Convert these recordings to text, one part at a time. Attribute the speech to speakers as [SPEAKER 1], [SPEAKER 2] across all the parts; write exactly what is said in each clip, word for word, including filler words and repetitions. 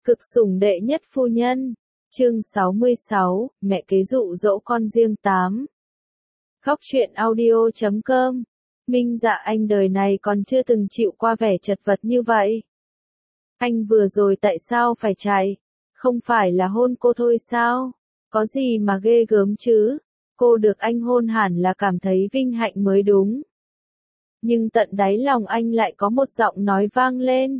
[SPEAKER 1] Cực sủng đệ nhất phu nhân. Chương sáu mươi sáu, mẹ kế dụ dỗ con riêng tám. Khóc chuyện audio chấm com. Minh Dạ anh đời này còn chưa từng chịu qua vẻ chật vật như vậy. Anh vừa rồi tại sao phải chạy? Không phải là hôn cô thôi sao? Có gì mà ghê gớm chứ? Cô được anh hôn hẳn là cảm thấy vinh hạnh mới đúng. Nhưng tận đáy lòng anh lại có một giọng nói vang lên.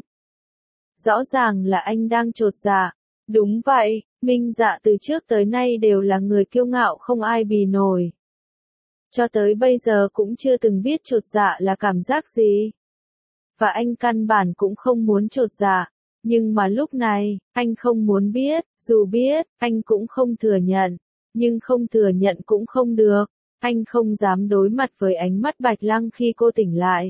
[SPEAKER 1] Rõ ràng là anh đang chột dạ. Đúng vậy, Minh Dạ từ trước tới nay đều là người kiêu ngạo không ai bì nổi. Cho tới bây giờ cũng chưa từng biết chột dạ là cảm giác gì. Và anh căn bản cũng không muốn chột dạ. Nhưng mà lúc này, anh không muốn biết, dù biết, anh cũng không thừa nhận. Nhưng không thừa nhận cũng không được. Anh không dám đối mặt với ánh mắt Bạch Lăng khi cô tỉnh lại.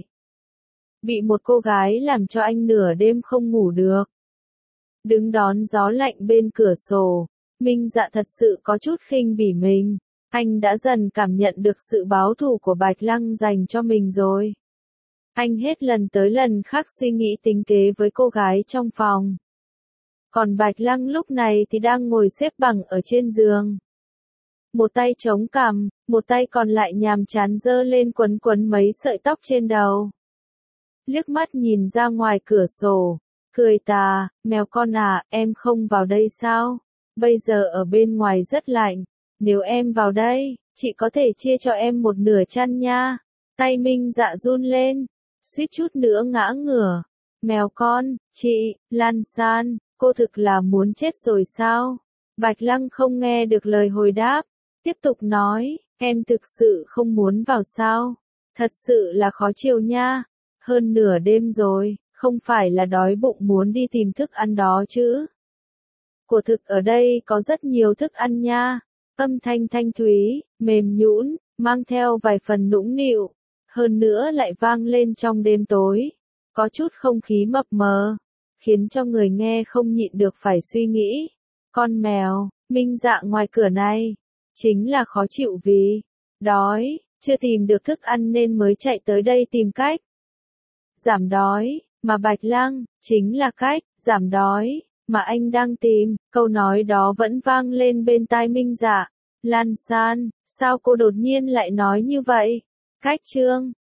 [SPEAKER 1] Bị một cô gái làm cho anh nửa đêm không ngủ được. Đứng đón gió lạnh bên cửa sổ, Minh Dạ thật sự có chút khinh bỉ mình. Anh đã dần cảm nhận được sự báo thù của Bạch Lăng dành cho mình rồi. Anh hết lần tới lần khác suy nghĩ tính kế với cô gái trong phòng. Còn Bạch Lăng lúc này thì đang ngồi xếp bằng ở trên giường. Một tay chống cằm, một tay còn lại nhàm chán giơ lên quấn quấn mấy sợi tóc trên đầu. Liếc mắt nhìn ra ngoài cửa sổ, cười tà, mèo con à, em không vào đây sao? Bây giờ ở bên ngoài rất lạnh, nếu em vào đây, chị có thể chia cho em một nửa chăn nha. Tay Minh Dạ run lên, suýt chút nữa ngã ngửa. Mèo con, chị, Lan San, cô thực là muốn chết rồi sao? Bạch Lăng không nghe được lời hồi đáp, tiếp tục nói, em thực sự không muốn vào sao? Thật sự là khó chịu nha. Hơn nửa đêm rồi, không phải là đói bụng muốn đi tìm thức ăn đó chứ. Của thực ở đây có rất nhiều thức ăn nha. Âm thanh thanh thúy, mềm nhũn, mang theo vài phần nũng nịu. Hơn nữa lại vang lên trong đêm tối. Có chút không khí mập mờ. Khiến cho người nghe không nhịn được phải suy nghĩ. Con mèo, Minh Dạ ngoài cửa này. Chính là khó chịu vì đói, chưa tìm được thức ăn nên mới chạy tới đây tìm cách giảm đói, mà Bạch Lăng, chính là cách giảm đói mà anh đang tìm. Câu nói đó vẫn vang lên bên tai Minh Dạ. Lan San, sao cô đột nhiên lại nói như vậy? Cách chương